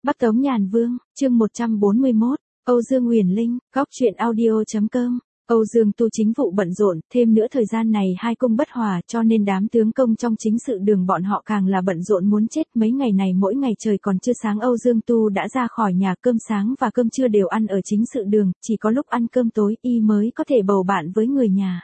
Bắc Tống Nhàn Vương, chương 141, Âu Dương Uyển Linh, góc truyện audio.com. Âu Dương Tu chính vụ bận rộn, thêm nữa thời gian này hai cung bất hòa cho nên đám tướng công trong chính sự đường bọn họ càng là bận rộn muốn chết. Mấy ngày này mỗi ngày trời còn chưa sáng Âu Dương Tu đã ra khỏi nhà, cơm sáng và cơm trưa đều ăn ở chính sự đường, chỉ có lúc ăn cơm tối y mới có thể bầu bạn với người nhà.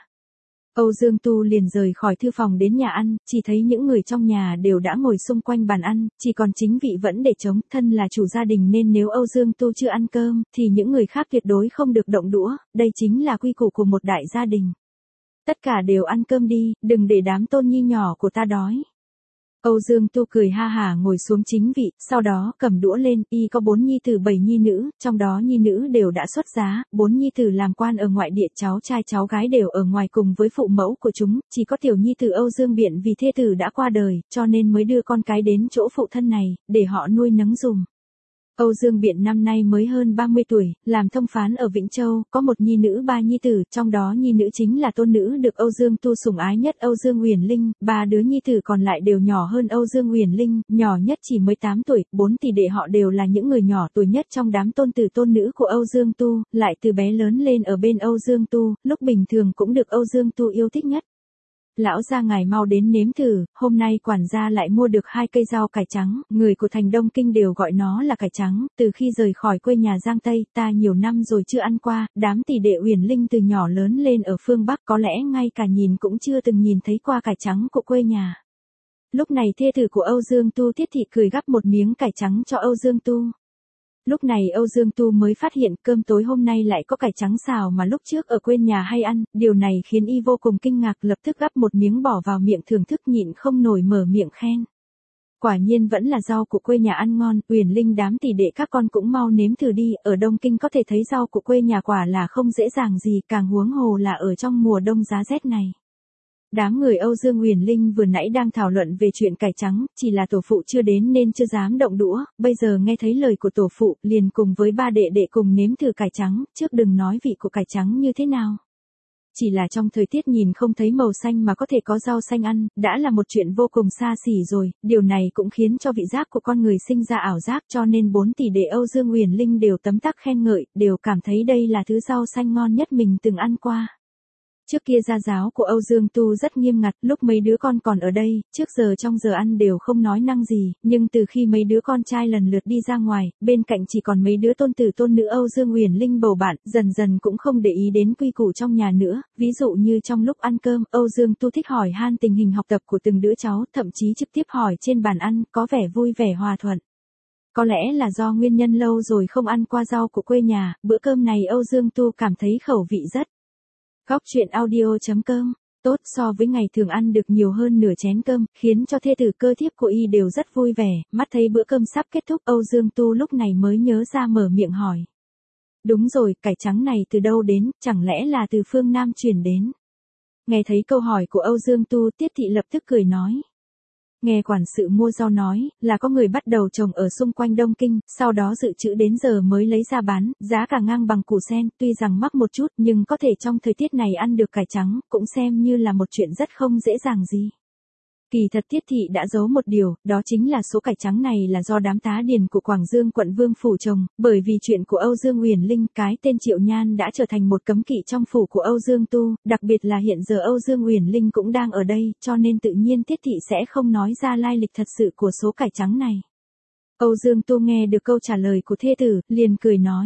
Âu Dương Tu liền rời khỏi thư phòng đến nhà ăn, chỉ thấy những người trong nhà đều đã ngồi xung quanh bàn ăn, chỉ còn chính vị vẫn để trống. Thân là chủ gia đình nên nếu Âu Dương Tu chưa ăn cơm, thì những người khác tuyệt đối không được động đũa, đây chính là quy củ của một đại gia đình. Tất cả đều ăn cơm đi, đừng để đám tôn nhi nhỏ của ta đói. Âu Dương Tu cười ha hả ngồi xuống chính vị, sau đó cầm đũa lên, y có 4 nhi tử 7 nhi nữ, trong đó nhi nữ đều đã xuất giá, 4 nhi tử làm quan ở ngoại địa, cháu trai cháu gái đều ở ngoài cùng với phụ mẫu của chúng, chỉ có tiểu nhi tử Âu Dương Biện vì thê tử đã qua đời, cho nên mới đưa con cái đến chỗ phụ thân này, để họ nuôi nấng dùm. Âu Dương Biện năm nay mới hơn 30 tuổi, làm thông phán ở Vĩnh Châu, có một nhi nữ 3 nhi tử, trong đó nhi nữ chính là tôn nữ được Âu Dương Tu sủng ái nhất Âu Dương Uyển Linh, 3 đứa nhi tử còn lại đều nhỏ hơn Âu Dương Uyển Linh, nhỏ nhất chỉ mới 8 tuổi, 4 tỷ đệ họ đều là những người nhỏ tuổi nhất trong đám tôn tử tôn nữ của Âu Dương Tu, lại từ bé lớn lên ở bên Âu Dương Tu, lúc bình thường cũng được Âu Dương Tu yêu thích nhất. Lão gia ngài mau đến nếm thử, hôm nay quản gia lại mua được 2 cây rau cải trắng, người của thành Đông Kinh đều gọi nó là cải trắng, từ khi rời khỏi quê nhà Giang Tây, ta nhiều năm rồi chưa ăn qua, đám tỷ đệ Uyển Linh từ nhỏ lớn lên ở phương Bắc có lẽ ngay cả nhìn cũng chưa từng nhìn thấy qua cải trắng của quê nhà. Lúc này thê tử của Âu Dương Tu Tiết Thị cười gắp một miếng cải trắng cho Âu Dương Tu. Lúc này Âu Dương Tu mới phát hiện cơm tối hôm nay lại có cải trắng xào mà lúc trước ở quê nhà hay ăn, điều này khiến y vô cùng kinh ngạc, lập tức gắp một miếng bỏ vào miệng thưởng thức nhịn không nổi mở miệng khen. Quả nhiên vẫn là rau của quê nhà ăn ngon, Uyển Linh đám tỷ đệ các con cũng mau nếm thử đi, ở Đông Kinh có thể thấy rau của quê nhà quả là không dễ dàng gì, càng huống hồ là ở trong mùa đông giá rét này. Đám người Âu Dương Uyển Linh vừa nãy đang thảo luận về chuyện cải trắng, chỉ là tổ phụ chưa đến nên chưa dám động đũa, bây giờ nghe thấy lời của tổ phụ, liền cùng với ba đệ đệ cùng nếm thử cải trắng, trước đừng nói vị của cải trắng như thế nào. Chỉ là trong thời tiết nhìn không thấy màu xanh mà có thể có rau xanh ăn, đã là một chuyện vô cùng xa xỉ rồi, điều này cũng khiến cho vị giác của con người sinh ra ảo giác, cho nên 4 tỷ đệ Âu Dương Uyển Linh đều tấm tắc khen ngợi, đều cảm thấy đây là thứ rau xanh ngon nhất mình từng ăn qua. Trước kia gia giáo của Âu Dương Tu rất nghiêm ngặt, lúc mấy đứa con còn ở đây, trước giờ trong giờ ăn đều không nói năng gì, nhưng từ khi mấy đứa con trai lần lượt đi ra ngoài, bên cạnh chỉ còn mấy đứa tôn tử tôn nữ Âu Dương Uyển Linh bầu bạn, dần dần cũng không để ý đến quy củ trong nhà nữa, ví dụ như trong lúc ăn cơm, Âu Dương Tu thích hỏi han tình hình học tập của từng đứa cháu, thậm chí trực tiếp hỏi trên bàn ăn, có vẻ vui vẻ hòa thuận. Có lẽ là do nguyên nhân lâu rồi không ăn qua rau của quê nhà, bữa cơm này Âu Dương Tu cảm thấy khẩu vị rất góc truyện audio.com, tốt so với ngày thường ăn được nhiều hơn nửa chén cơm, khiến cho thê tử cơ thiếp của y đều rất vui vẻ, mắt thấy bữa cơm sắp kết thúc Âu Dương Tu lúc này mới nhớ ra mở miệng hỏi. Đúng rồi, cải trắng này từ đâu đến, chẳng lẽ là từ phương Nam chuyển đến? Nghe thấy câu hỏi của Âu Dương Tu, Tiết Thị lập tức cười nói. Nghe quản sự mua rau nói, là có người bắt đầu trồng ở xung quanh Đông Kinh, sau đó dự trữ đến giờ mới lấy ra bán, giá cả ngang bằng củ sen, tuy rằng mắc một chút nhưng có thể trong thời tiết này ăn được cải trắng, cũng xem như là một chuyện rất không dễ dàng gì. Kỳ thật Tiết Thị đã giấu một điều, đó chính là số cải trắng này là do đám tá điền của Quảng Dương quận Vương phủ trồng, bởi vì chuyện của Âu Dương Uyển Linh, cái tên Triệu Nhan đã trở thành một cấm kỵ trong phủ của Âu Dương Tu, đặc biệt là hiện giờ Âu Dương Uyển Linh cũng đang ở đây, cho nên tự nhiên Tiết Thị sẽ không nói ra lai lịch thật sự của số cải trắng này. Âu Dương Tu nghe được câu trả lời của thê tử, liền cười nói.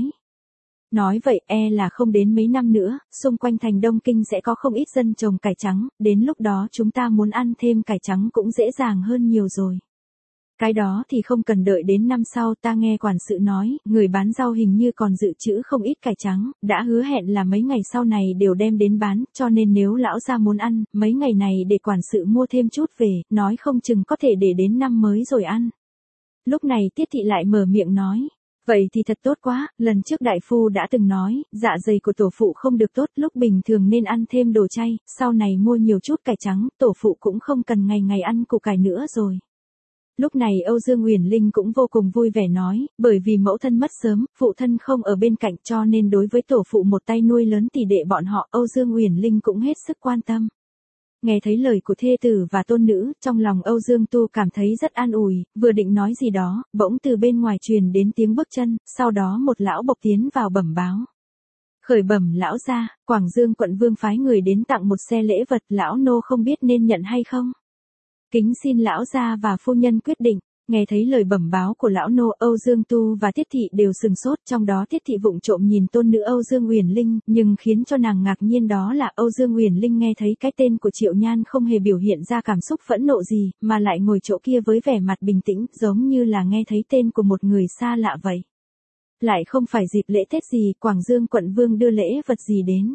Nói vậy là không đến mấy năm nữa, xung quanh thành Đông Kinh sẽ có không ít dân trồng cải trắng, đến lúc đó chúng ta muốn ăn thêm cải trắng cũng dễ dàng hơn nhiều rồi. Cái đó thì không cần đợi đến năm sau, ta nghe quản sự nói, người bán rau hình như còn dự trữ không ít cải trắng, đã hứa hẹn là mấy ngày sau này đều đem đến bán, cho nên nếu lão gia muốn ăn, mấy ngày này để quản sự mua thêm chút về, nói không chừng có thể để đến năm mới rồi ăn. Lúc này Tiết Thị lại mở miệng nói. Vậy thì thật tốt quá, lần trước đại phu đã từng nói, dạ dày của tổ phụ không được tốt, lúc bình thường nên ăn thêm đồ chay, sau này mua nhiều chút cải trắng, tổ phụ cũng không cần ngày ngày ăn củ cải nữa rồi. Lúc này Âu Dương Uyển Linh cũng vô cùng vui vẻ nói, bởi vì mẫu thân mất sớm, phụ thân không ở bên cạnh cho nên đối với tổ phụ một tay nuôi lớn tỷ đệ bọn họ, Âu Dương Uyển Linh cũng hết sức quan tâm. Nghe thấy lời của thê tử và tôn nữ, trong lòng Âu Dương Tu cảm thấy rất an ủi, vừa định nói gì đó, bỗng từ bên ngoài truyền đến tiếng bước chân, sau đó một lão bộc tiến vào bẩm báo. Khởi bẩm lão gia, Quảng Dương quận vương phái người đến tặng một xe lễ vật, lão nô không biết nên nhận hay không. Kính xin lão gia và phu nhân quyết định. Nghe thấy lời bẩm báo của lão nô, Âu Dương Tu và Tiết Thị đều sừng sốt, trong đó Tiết Thị vụng trộm nhìn tôn nữ Âu Dương Uyển Linh, nhưng khiến cho nàng ngạc nhiên đó là Âu Dương Uyển Linh nghe thấy cái tên của Triệu Nhan không hề biểu hiện ra cảm xúc phẫn nộ gì, mà lại ngồi chỗ kia với vẻ mặt bình tĩnh, giống như là nghe thấy tên của một người xa lạ vậy. Lại không phải dịp lễ Tết gì, Quảng Dương quận vương đưa lễ vật gì đến.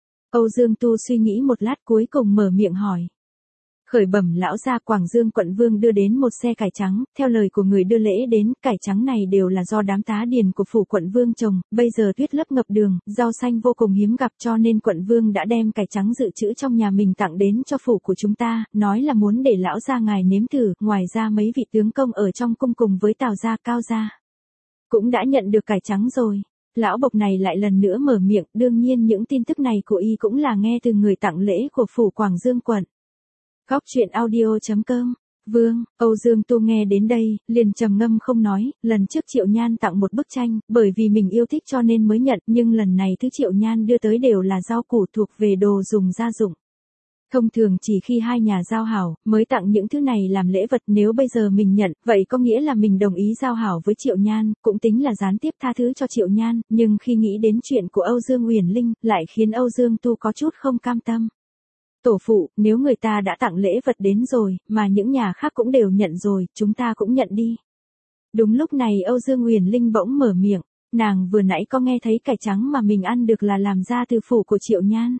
Âu Dương Tu suy nghĩ một lát cuối cùng mở miệng hỏi. Khởi bẩm lão gia, Quảng Dương quận vương đưa đến một xe cải trắng, theo lời của người đưa lễ đến, cải trắng này đều là do đám tá điền của phủ quận vương trồng, bây giờ tuyết lấp ngập đường, rau xanh vô cùng hiếm gặp cho nên quận vương đã đem cải trắng dự trữ trong nhà mình tặng đến cho phủ của chúng ta, nói là muốn để lão gia ngài nếm thử, ngoài ra mấy vị tướng công ở trong cung cùng với Tào gia, Cao gia cũng đã nhận được cải trắng rồi. Lão bộc này lại lần nữa mở miệng, đương nhiên những tin tức này của y cũng là nghe từ người tặng lễ của phủ Quảng Dương quận. Góc truyện audio.com. Vương, Âu Dương Tu nghe đến đây, liền trầm ngâm không nói, lần trước Triệu Nhan tặng một bức tranh, bởi vì mình yêu thích cho nên mới nhận, nhưng lần này thứ Triệu Nhan đưa tới đều là rau củ thuộc về đồ dùng gia dụng. Thông thường chỉ khi hai nhà giao hảo, mới tặng những thứ này làm lễ vật, nếu bây giờ mình nhận, vậy có nghĩa là mình đồng ý giao hảo với Triệu Nhan, cũng tính là gián tiếp tha thứ cho Triệu Nhan, nhưng khi nghĩ đến chuyện của Âu Dương Uyển Linh, lại khiến Âu Dương Tu có chút không cam tâm. Tổ phụ, nếu người ta đã tặng lễ vật đến rồi, mà những nhà khác cũng đều nhận rồi, chúng ta cũng nhận đi. Đúng lúc này Âu Dương Uyển Linh bỗng mở miệng, nàng vừa nãy có nghe thấy cải trắng mà mình ăn được là làm ra từ phủ của Triệu Nhan.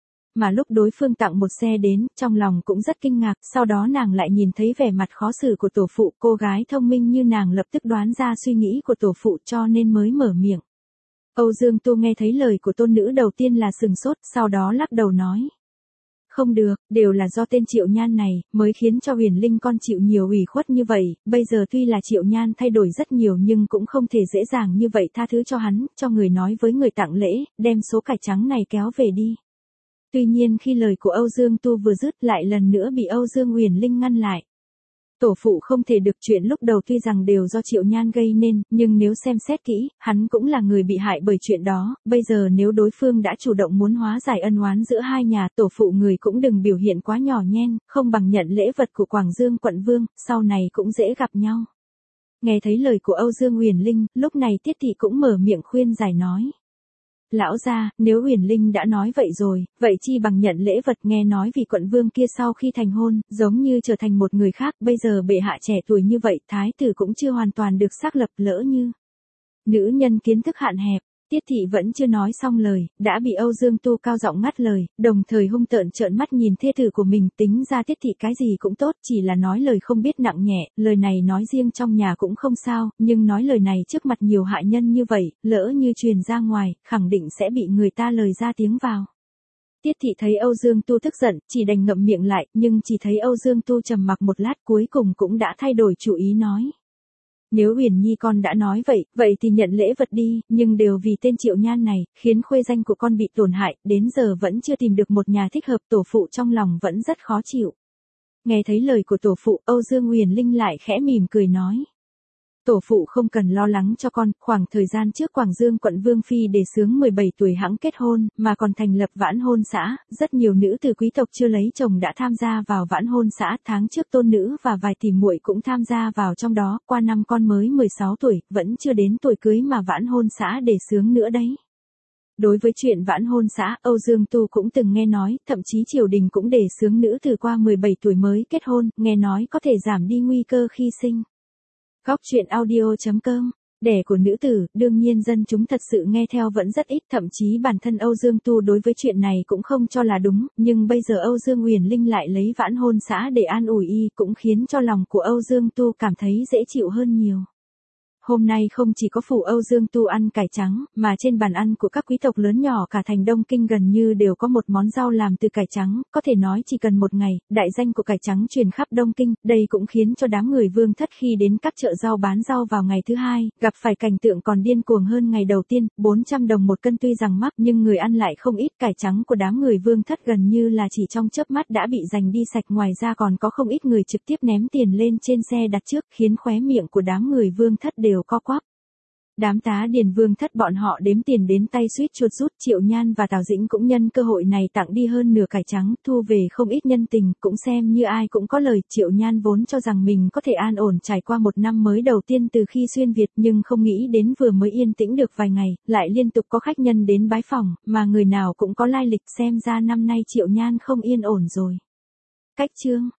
Mà lúc đối phương tặng một xe đến, trong lòng cũng rất kinh ngạc, sau đó nàng lại nhìn thấy vẻ mặt khó xử của tổ phụ, cô gái thông minh như nàng lập tức đoán ra suy nghĩ của tổ phụ cho nên mới mở miệng. Âu Dương Tu nghe thấy lời của tôn nữ đầu tiên là sừng sốt, sau đó lắc đầu nói. Không được, đều là do tên Triệu Nhan này, mới khiến cho Huyền Linh con chịu nhiều ủy khuất như vậy, bây giờ tuy là Triệu Nhan thay đổi rất nhiều nhưng cũng không thể dễ dàng như vậy tha thứ cho hắn, cho người nói với người tặng lễ, đem số cải trắng này kéo về đi. Tuy nhiên khi lời của Âu Dương Tu vừa dứt lại lần nữa bị Âu Dương Uyển Linh ngăn lại. Tổ phụ không thể được, chuyện lúc đầu tuy rằng đều do Triệu Nhan gây nên, nhưng nếu xem xét kỹ, hắn cũng là người bị hại bởi chuyện đó, bây giờ nếu đối phương đã chủ động muốn hóa giải ân oán giữa hai nhà, tổ phụ người cũng đừng biểu hiện quá nhỏ nhen, không bằng nhận lễ vật của Quảng Dương quận vương, sau này cũng dễ gặp nhau. Nghe thấy lời của Âu Dương Uyển Linh, lúc này Tiết Thị cũng mở miệng khuyên giải nói. Lão gia, nếu Uyển Linh đã nói vậy rồi, vậy chi bằng nhận lễ vật, nghe nói vì quận vương kia sau khi thành hôn, giống như trở thành một người khác, bây giờ bệ hạ trẻ tuổi như vậy, thái tử cũng chưa hoàn toàn được xác lập, lỡ như nữ nhân kiến thức hạn hẹp. Tiết Thị vẫn chưa nói xong lời, đã bị Âu Dương Tu cao giọng ngắt lời, đồng thời hung tợn trợn mắt nhìn thê tử của mình, tính ra Tiết Thị cái gì cũng tốt, chỉ là nói lời không biết nặng nhẹ, lời này nói riêng trong nhà cũng không sao, nhưng nói lời này trước mặt nhiều hạ nhân như vậy, lỡ như truyền ra ngoài, khẳng định sẽ bị người ta lời ra tiếng vào. Tiết Thị thấy Âu Dương Tu tức giận, chỉ đành ngậm miệng lại, nhưng chỉ thấy Âu Dương Tu trầm mặc một lát cuối cùng cũng đã thay đổi chủ ý nói. Nếu Uyển Nhi con đã nói vậy, vậy thì nhận lễ vật đi, nhưng đều vì tên Triệu Nhan này, khiến khuê danh của con bị tổn hại, đến giờ vẫn chưa tìm được một nhà thích hợp, tổ phụ trong lòng vẫn rất khó chịu. Nghe thấy lời của tổ phụ, Âu Dương Uyển Linh lại khẽ mỉm cười nói. Tổ phụ không cần lo lắng cho con, khoảng thời gian trước Quảng Dương quận Vương Phi đề xướng 17 tuổi hẵng kết hôn, mà còn thành lập vãn hôn xã, rất nhiều nữ từ quý tộc chưa lấy chồng đã tham gia vào vãn hôn xã, tháng trước tôn nữ và vài tỷ muội cũng tham gia vào trong đó, qua năm con mới 16 tuổi, vẫn chưa đến tuổi cưới mà vãn hôn xã đề xướng nữa đấy. Đối với chuyện vãn hôn xã, Âu Dương Tu cũng từng nghe nói, thậm chí triều đình cũng đề xướng nữ từ qua 17 tuổi mới kết hôn, nghe nói có thể giảm đi nguy cơ khi sinh. Góc truyện audio.com. Đẻ của nữ tử, đương nhiên dân chúng thật sự nghe theo vẫn rất ít, thậm chí bản thân Âu Dương Tu đối với chuyện này cũng không cho là đúng, nhưng bây giờ Âu Dương Uyển Linh lại lấy vãn hôn xã để an ủi y, cũng khiến cho lòng của Âu Dương Tu cảm thấy dễ chịu hơn nhiều. hôm nay không chỉ có phủ Âu Dương Tu ăn cải trắng, mà trên bàn ăn của các quý tộc lớn nhỏ cả thành Đông Kinh gần như đều có một món rau làm từ cải trắng, có thể nói chỉ cần một ngày, đại danh của cải trắng truyền khắp Đông Kinh, đây cũng khiến cho đám người Vương Thất khi đến các chợ rau bán rau vào ngày thứ hai, gặp phải cảnh tượng còn điên cuồng hơn ngày đầu tiên, 400 đồng một cân tuy rằng mắc nhưng người ăn lại không ít, cải trắng của đám người Vương Thất gần như là chỉ trong chớp mắt đã bị giành đi sạch, ngoài ra còn có không ít người trực tiếp ném tiền lên trên xe đặt trước, khiến khóe miệng của đám người Vương Thất đều co quắp. Đám tá điền Vương Thất bọn họ đếm tiền đến tay suýt chuột rút, Triệu Nhan và Tào Dĩnh cũng nhân cơ hội này tặng đi hơn nửa cải trắng, thu về không ít nhân tình, cũng xem như ai cũng có lời. Triệu Nhan vốn cho rằng mình có thể an ổn trải qua một năm mới đầu tiên từ khi xuyên Việt, nhưng không nghĩ đến vừa mới yên tĩnh được vài ngày, lại liên tục có khách nhân đến bái phỏng, mà người nào cũng có lai lịch, xem ra năm nay Triệu Nhan không yên ổn rồi. Cách chương